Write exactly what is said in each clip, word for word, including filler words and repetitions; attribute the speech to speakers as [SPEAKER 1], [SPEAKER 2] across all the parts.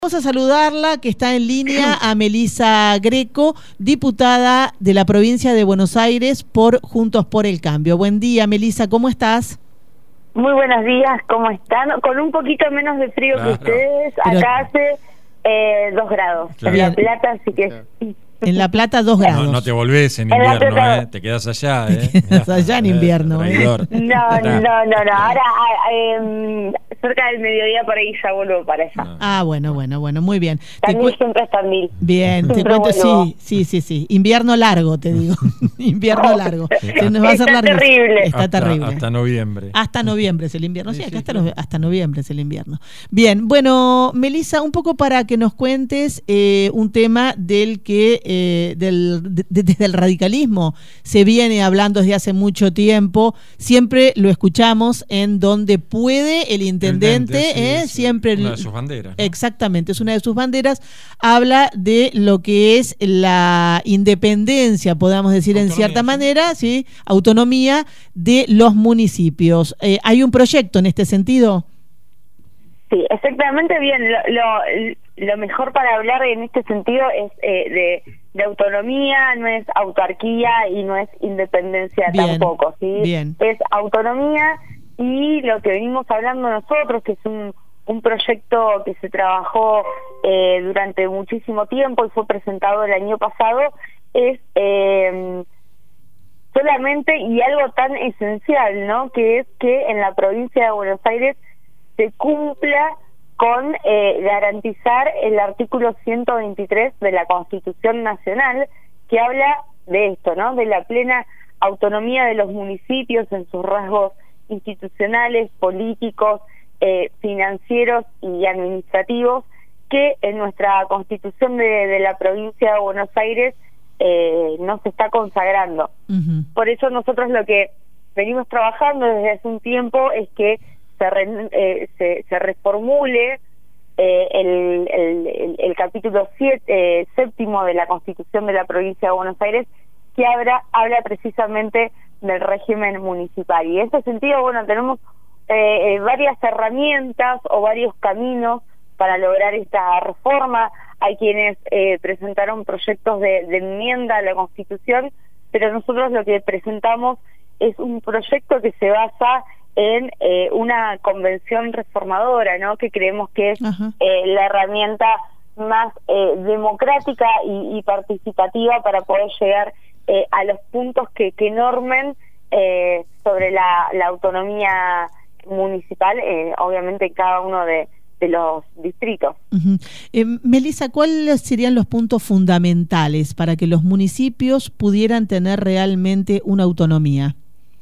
[SPEAKER 1] Vamos a saludarla, que está en línea, a Melisa Greco, diputada de la provincia de Buenos Aires por Juntos por el Cambio. Buen día, Melisa, ¿cómo estás?
[SPEAKER 2] Muy buenos días, ¿cómo están? Con un poquito menos de frío claro. que ustedes, Pero... acá hace eh, dos grados, claro. en La Plata, así que... Claro.
[SPEAKER 1] En La Plata, dos grados.
[SPEAKER 3] No, no te volvés en invierno, ¿eh? Te quedas allá, ¿eh?
[SPEAKER 1] Te quedas allá en invierno, ¿eh?
[SPEAKER 2] No, no, no, no. Ahora, eh, cerca del mediodía por ahí ya vuelvo para allá.
[SPEAKER 1] Ah, bueno, bueno, bueno, muy bien.
[SPEAKER 2] Tandil siempre es Tandil.
[SPEAKER 1] Bien, te cuento, sí, sí, sí, sí. Invierno largo, te digo. Invierno largo.
[SPEAKER 2] Sí. Se nos va a hacer
[SPEAKER 1] Está terrible. Está
[SPEAKER 3] hasta,
[SPEAKER 1] terrible.
[SPEAKER 3] Hasta noviembre.
[SPEAKER 1] Hasta noviembre es el invierno. Sí, sí acá sí, hasta, no, hasta noviembre es el invierno. Bien, bueno, Melisa, un poco para que nos cuentes eh, un tema del que, eh, del De, de, desde el radicalismo se viene hablando desde hace mucho tiempo, siempre lo escuchamos en donde puede el intendente, el dente, sí,
[SPEAKER 3] eh, sí,
[SPEAKER 1] siempre
[SPEAKER 3] una de sus banderas, ¿no?
[SPEAKER 1] Exactamente, es una de sus banderas, habla de lo que es la independencia, podamos decir autonomía, en cierta manera, sí, autonomía de los municipios. Eh, ¿hay un proyecto en este sentido?
[SPEAKER 2] Sí, exactamente, bien. Lo, lo, lo mejor para hablar en este sentido es eh, de, de autonomía, no es autarquía y no es independencia bien, tampoco, ¿sí?
[SPEAKER 1] Bien.
[SPEAKER 2] Es autonomía y lo que venimos hablando nosotros, que es un, un proyecto que se trabajó eh, durante muchísimo tiempo y fue presentado el año pasado, es eh, solamente y algo tan esencial, ¿no? Que es que en la provincia de Buenos Aires se cumpla con eh, garantizar el artículo ciento veintitrés de la Constitución Nacional, que habla de esto, ¿no? De la plena autonomía de los municipios en sus rasgos institucionales, políticos, eh, financieros y administrativos, que en nuestra Constitución de, de la provincia de Buenos Aires eh, no se está consagrando. Uh-huh. Por eso nosotros lo que venimos trabajando desde hace un tiempo es que Se, re, eh, se, se reformule eh, el, el, el, el capítulo siete, eh, séptimo de la Constitución de la provincia de Buenos Aires, que habla, habla precisamente del régimen municipal. Y en ese sentido, bueno, tenemos eh, eh, varias herramientas o varios caminos para lograr esta reforma. Hay quienes eh, presentaron proyectos de, de enmienda a la Constitución, pero nosotros lo que presentamos es un proyecto que se basa en eh, una convención reformadora, ¿no? Que creemos que es eh, la herramienta más eh, democrática y, y participativa para poder llegar eh, a los puntos que, que normen eh, sobre la, la autonomía municipal, eh, obviamente en cada uno de, de los distritos.
[SPEAKER 1] Uh-huh. eh, Melisa, ¿cuáles serían los puntos fundamentales para que los municipios pudieran tener realmente una autonomía?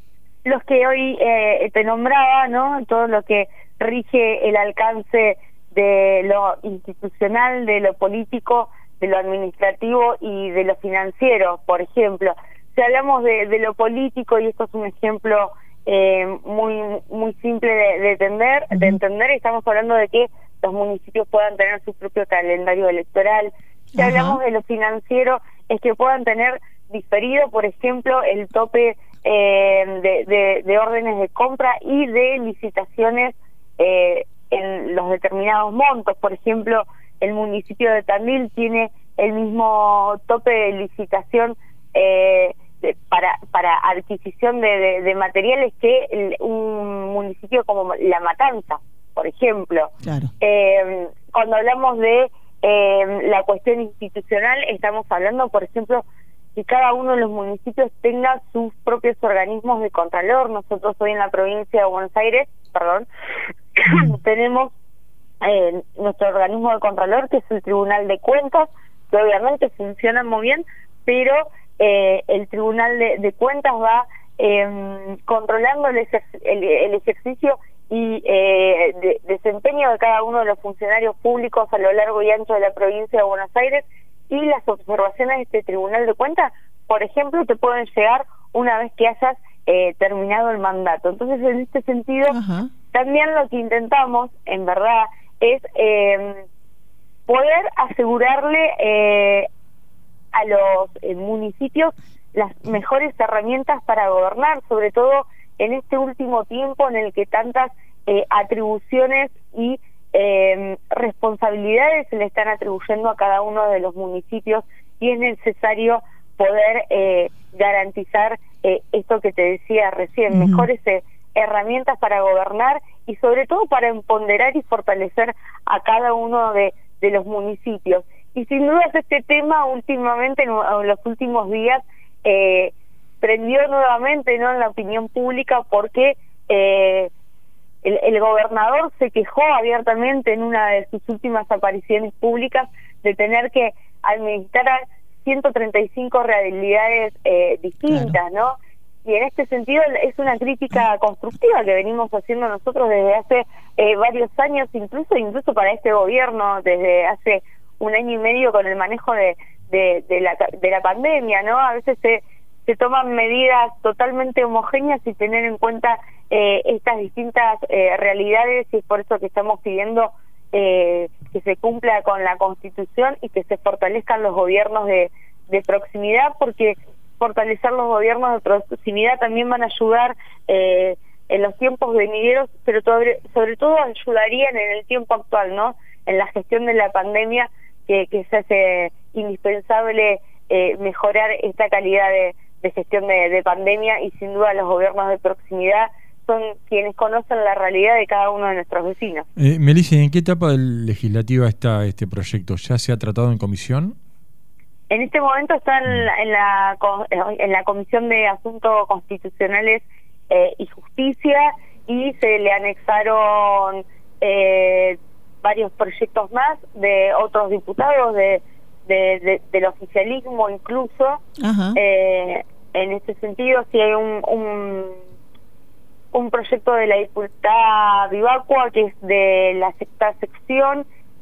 [SPEAKER 2] Los que hoy eh, te nombraba, ¿no? Todo lo que rige el alcance de lo institucional, de lo político, de lo administrativo y de lo financiero, por ejemplo. Si hablamos de, de lo político, y esto es un ejemplo eh, muy muy simple de, de entender, uh-huh. de entender, estamos hablando de que los municipios puedan tener su propio calendario electoral. Si uh-huh. hablamos de lo financiero, es que puedan tener diferido, por ejemplo, el tope Eh, de, de, de órdenes de compra y de licitaciones eh, en los determinados montos. Por ejemplo, el municipio de Tandil tiene el mismo tope de licitación eh, de, para para adquisición de, de, de materiales que el, un municipio como La Matanza, por ejemplo.
[SPEAKER 1] Claro.
[SPEAKER 2] Eh, cuando hablamos de eh, la cuestión institucional, estamos hablando, por ejemplo, que cada uno de los municipios tenga sus propios organismos de contralor. Nosotros hoy en la provincia de Buenos Aires, perdón, tenemos eh, nuestro organismo de contralor, que es el Tribunal de Cuentas, que obviamente funciona muy bien, pero eh, el Tribunal de, de Cuentas va eh, controlando el, ejer el, el ejercicio y eh, de, desempeño de cada uno de los funcionarios públicos a lo largo y ancho de la provincia de Buenos Aires. Y las observaciones de este Tribunal de Cuentas, por ejemplo, te pueden llegar una vez que hayas eh, terminado el mandato. Entonces, en este sentido, uh-huh. también lo que intentamos, en verdad, es eh, poder asegurarle eh, a los eh, municipios las mejores herramientas para gobernar, sobre todo en este último tiempo en el que tantas eh, atribuciones y eh, responsabilidades se le están atribuyendo a cada uno de los municipios y es necesario poder eh, garantizar eh, esto que te decía recién, uh-huh. mejores eh, herramientas para gobernar y sobre todo para empoderar y fortalecer a cada uno de, de los municipios. Y sin dudas este tema últimamente, en, en los últimos días, eh, prendió nuevamente, ¿no?, en la opinión pública porque eh, el, el gobernador se quejó abiertamente en una de sus últimas apariciones públicas de tener que administrar ciento treinta y cinco realidades eh, distintas, claro. ¿no? Y en este sentido es una crítica constructiva que venimos haciendo nosotros desde hace eh, varios años, incluso incluso para este gobierno, desde hace un año y medio con el manejo de, de, de, la, de la pandemia, ¿no? A veces se, se toman medidas totalmente homogéneas sin tener en cuenta eh, estas distintas eh, realidades, y es por eso que estamos pidiendo eh, que se cumpla con la Constitución y que se fortalezcan los gobiernos de, de proximidad, porque fortalecer los gobiernos de proximidad también van a ayudar eh, en los tiempos venideros, pero sobre, sobre todo ayudarían en el tiempo actual, ¿no? En la gestión de la pandemia, que, que se hace indispensable eh, mejorar esta calidad de, de gestión de, de pandemia, y sin duda los gobiernos de proximidad son quienes conocen la realidad de cada uno de nuestros vecinos.
[SPEAKER 3] Eh, Melissa, ¿en qué etapa legislativa está este proyecto? ¿Ya se ha tratado en comisión?
[SPEAKER 2] En este momento está en la, en la, en la Comisión de Asuntos Constitucionales eh, y Justicia, y se le anexaron eh, varios proyectos más de otros diputados de, de, de del oficialismo incluso. Eh, en este sentido, sí hay un, un un proyecto de la diputada Vivacua, que es de la sexta sección,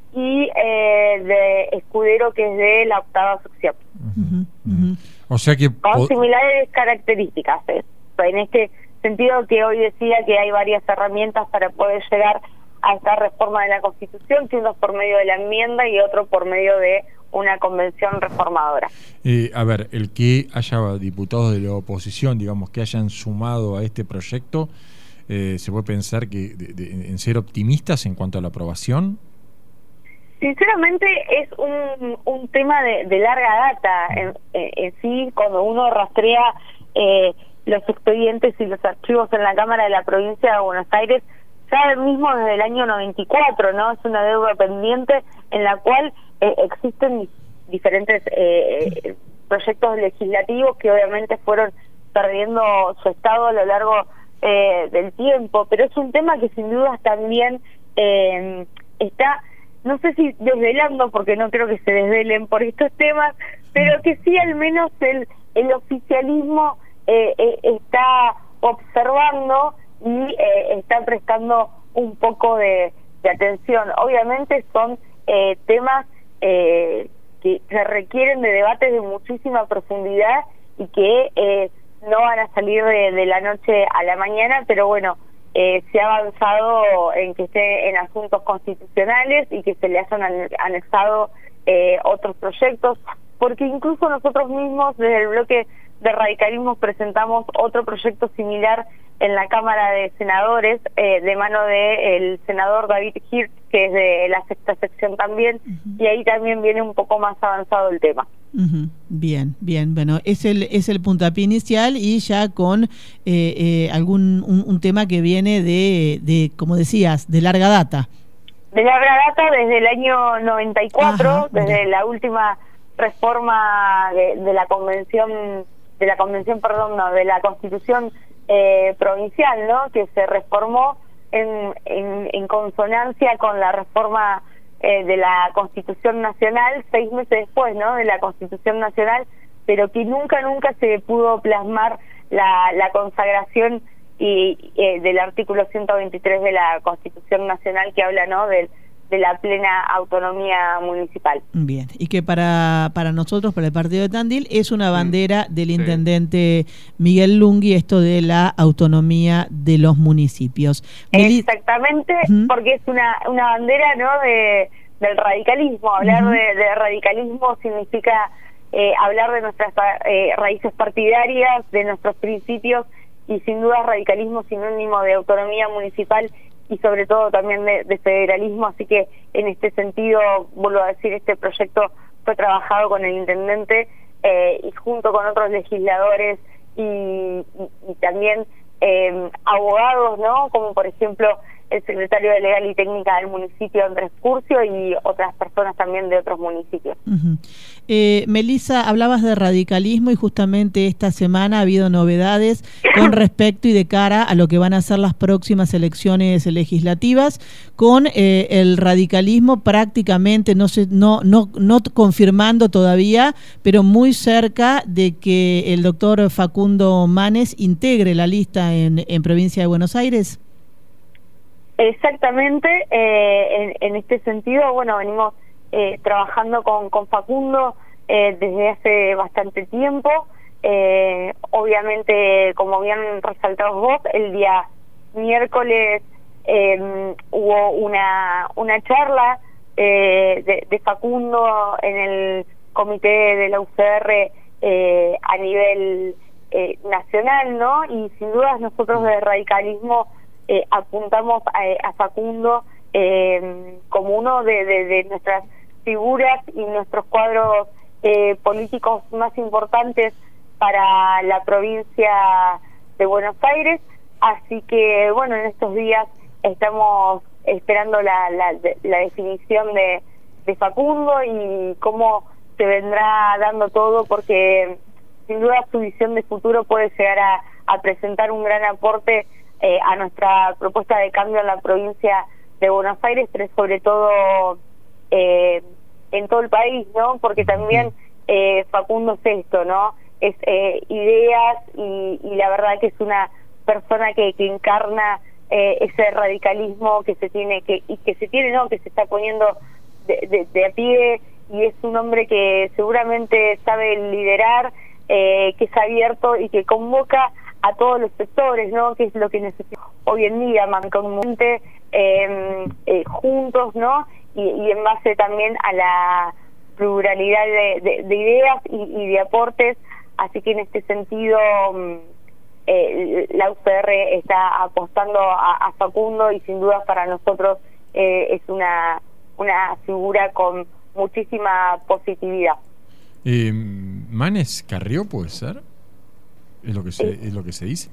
[SPEAKER 2] y eh, de Escudero, que es de la octava sección.
[SPEAKER 3] Uh-huh, uh-huh. O sea que
[SPEAKER 2] con similares características, ¿eh? En este sentido que hoy decía que hay varias herramientas para poder llegar a esta reforma de la Constitución, que uno por medio de la enmienda y otro por medio de una convención reformadora.
[SPEAKER 3] Eh, a ver, el que haya diputados de la oposición, digamos, que hayan sumado a este proyecto, eh, ¿se puede pensar que de, de, en ser optimistas en cuanto a la aprobación?
[SPEAKER 2] Sinceramente es un, un tema de, de larga data. En, en sí, cuando uno rastrea eh, los expedientes y los archivos en la Cámara de la Provincia de Buenos Aires, ya mismo desde el año noventa y cuatro, ¿no? Es una deuda pendiente en la cual eh, existen diferentes eh, proyectos legislativos que obviamente fueron perdiendo su estado a lo largo eh, del tiempo, pero es un tema que sin dudas también eh, está, no sé si desvelando, porque no creo que se desvelen por estos temas, pero que sí al menos el, el oficialismo eh, eh, está observando y eh, está prestando un poco de, de atención. Obviamente son eh, temas eh, que, que requieren de debates de muchísima profundidad y que eh, no van a salir de, de la noche a la mañana, pero bueno, eh, se ha avanzado en que esté en asuntos constitucionales y que se le hayan anexado eh, otros proyectos, porque incluso nosotros mismos desde el bloque de radicalismo presentamos otro proyecto similar en la Cámara de Senadores, eh, de mano del senador David Hirsch, que es de la sexta sección también, uh-huh. y ahí también viene un poco más avanzado el tema.
[SPEAKER 1] Uh-huh. Bien, bien, bueno, es el es el puntapié inicial, y ya con eh, eh, algún un, un tema que viene de, de, como decías, de larga data.
[SPEAKER 2] De larga data desde el año noventa y cuatro, Ajá, desde bien. la última reforma de, de la convención, de la convención, perdón, no, de la Constitución Eh, provincial, ¿no? Que se reformó en, en, en consonancia con la reforma eh, de la Constitución Nacional seis meses después, ¿no? De la Constitución Nacional, pero que nunca, nunca se pudo plasmar la, la consagración y eh, del artículo ciento veintitrés de la Constitución Nacional, que habla, ¿no? Del de la plena autonomía municipal.
[SPEAKER 1] Bien, y que para para nosotros, para el partido de Tandil, es una bandera del intendente Miguel Lungui, esto de la autonomía de los municipios.
[SPEAKER 2] Exactamente, ¿Mm? porque es una una bandera, ¿no? de del radicalismo. Hablar uh-huh. de, de radicalismo significa eh, hablar de nuestras eh, raíces partidarias, de nuestros principios, y sin duda radicalismo sinónimo de autonomía municipal y sobre todo también de, de federalismo, así que en este sentido, vuelvo a decir, este proyecto fue trabajado con el intendente eh, y junto con otros legisladores y, y, y también eh, abogados, ¿no? Como por ejemplo el secretario de Legal y Técnica del municipio, Andrés Curcio, y otras personas también de otros municipios.
[SPEAKER 1] Uh-huh. eh, Melissa, hablabas de radicalismo y justamente esta semana ha habido novedades con respecto y de cara a lo que van a ser las próximas elecciones legislativas, con eh, el radicalismo prácticamente, no, sé, no, no, no confirmando todavía, pero muy cerca de que el doctor Facundo Manes integre la lista en, en Provincia de Buenos Aires.
[SPEAKER 2] Exactamente, eh, en, en este sentido, bueno, venimos eh, trabajando con, con Facundo eh, desde hace bastante tiempo. Eh, obviamente, como bien resaltados vos, el día miércoles eh, hubo una, una charla eh, de, de Facundo en el comité de la U C R eh, a nivel eh, nacional, ¿no? Y sin dudas nosotros de radicalismo Eh, apuntamos a, a Facundo eh, como uno de, de, de nuestras figuras y nuestros cuadros eh, políticos más importantes para la provincia de Buenos Aires, así que bueno, en estos días estamos esperando la, la, la definición de, de Facundo y cómo se vendrá dando todo, porque sin duda su visión de futuro puede llegar a, a presentar un gran aporte Eh, a nuestra propuesta de cambio en la provincia de Buenos Aires, pero sobre todo eh, en todo el país, ¿no? Porque también eh, Facundo es esto, ¿no? Es eh, ideas y, y la verdad que es una persona que, que encarna eh, ese radicalismo que se tiene que y que se tiene, ¿no? Que se está poniendo de, de, de a pie, y es un hombre que seguramente sabe liderar, eh, que es abierto y que convoca a todos los sectores, ¿no? Que es lo que necesitamos hoy en día, mancomunamente, eh, eh, juntos, ¿no? Y, y en base también a la pluralidad de, de, de ideas y, y de aportes, así que en este sentido eh, la U C R está apostando a, a Facundo, y sin duda para nosotros eh, es una, una figura con muchísima positividad.
[SPEAKER 3] Eh, ¿Manes Carrió puede ser? ¿Es lo que se, es lo que se dice?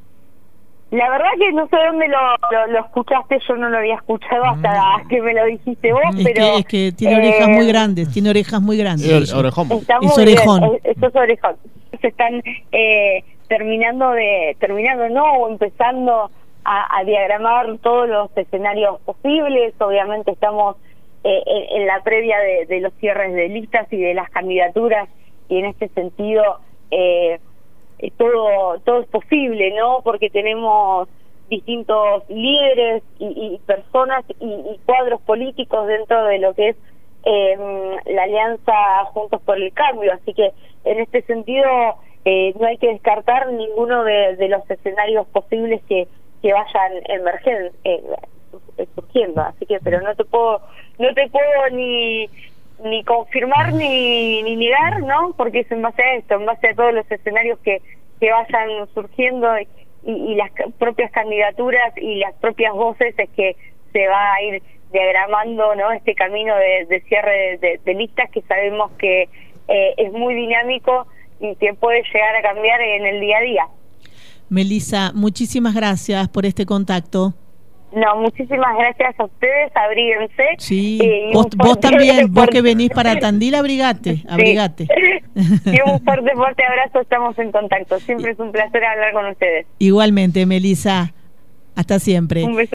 [SPEAKER 2] La verdad que no sé dónde lo, lo, lo escuchaste, yo no lo había escuchado hasta mm. que me lo dijiste vos,
[SPEAKER 1] es
[SPEAKER 2] pero...
[SPEAKER 1] Que, es que tiene eh, orejas muy grandes, tiene orejas muy grandes.
[SPEAKER 4] Es orejón.
[SPEAKER 2] Está muy
[SPEAKER 1] es orejón.
[SPEAKER 2] Bien, es, es orejón. Se están eh, terminando de, terminando no, o empezando a, a diagramar todos los escenarios posibles. Obviamente estamos eh, en, en la previa de, de los cierres de listas y de las candidaturas, y en este sentido... Eh, Eh, todo todo es posible, ¿no? Porque tenemos distintos líderes y, y personas y, y cuadros políticos dentro de lo que es eh, la alianza Juntos por el Cambio, así que en este sentido eh, no hay que descartar ninguno de, de los escenarios posibles que, que vayan emergiendo, eh, surgiendo, así que pero no te puedo no te puedo ni ni confirmar ni, ni negar, ¿no? Porque es en base a esto, en base a todos los escenarios que, que vayan surgiendo y, y las propias candidaturas y las propias voces es que se va a ir diagramando, ¿no? Este camino de, de cierre de, de, de listas, que sabemos que eh, es muy dinámico y que puede llegar a cambiar en el día a día.
[SPEAKER 1] Melissa, muchísimas gracias por este contacto.
[SPEAKER 2] No, muchísimas gracias a ustedes, abríguense.
[SPEAKER 1] Sí,
[SPEAKER 2] eh,
[SPEAKER 1] vos, vos también, vos que venís para Tandil, abrigate, abrigate.
[SPEAKER 2] Sí. Y un fuerte, fuerte abrazo, estamos en contacto. Siempre es un placer hablar con ustedes.
[SPEAKER 1] Igualmente, Melissa, hasta siempre.
[SPEAKER 2] Un beso.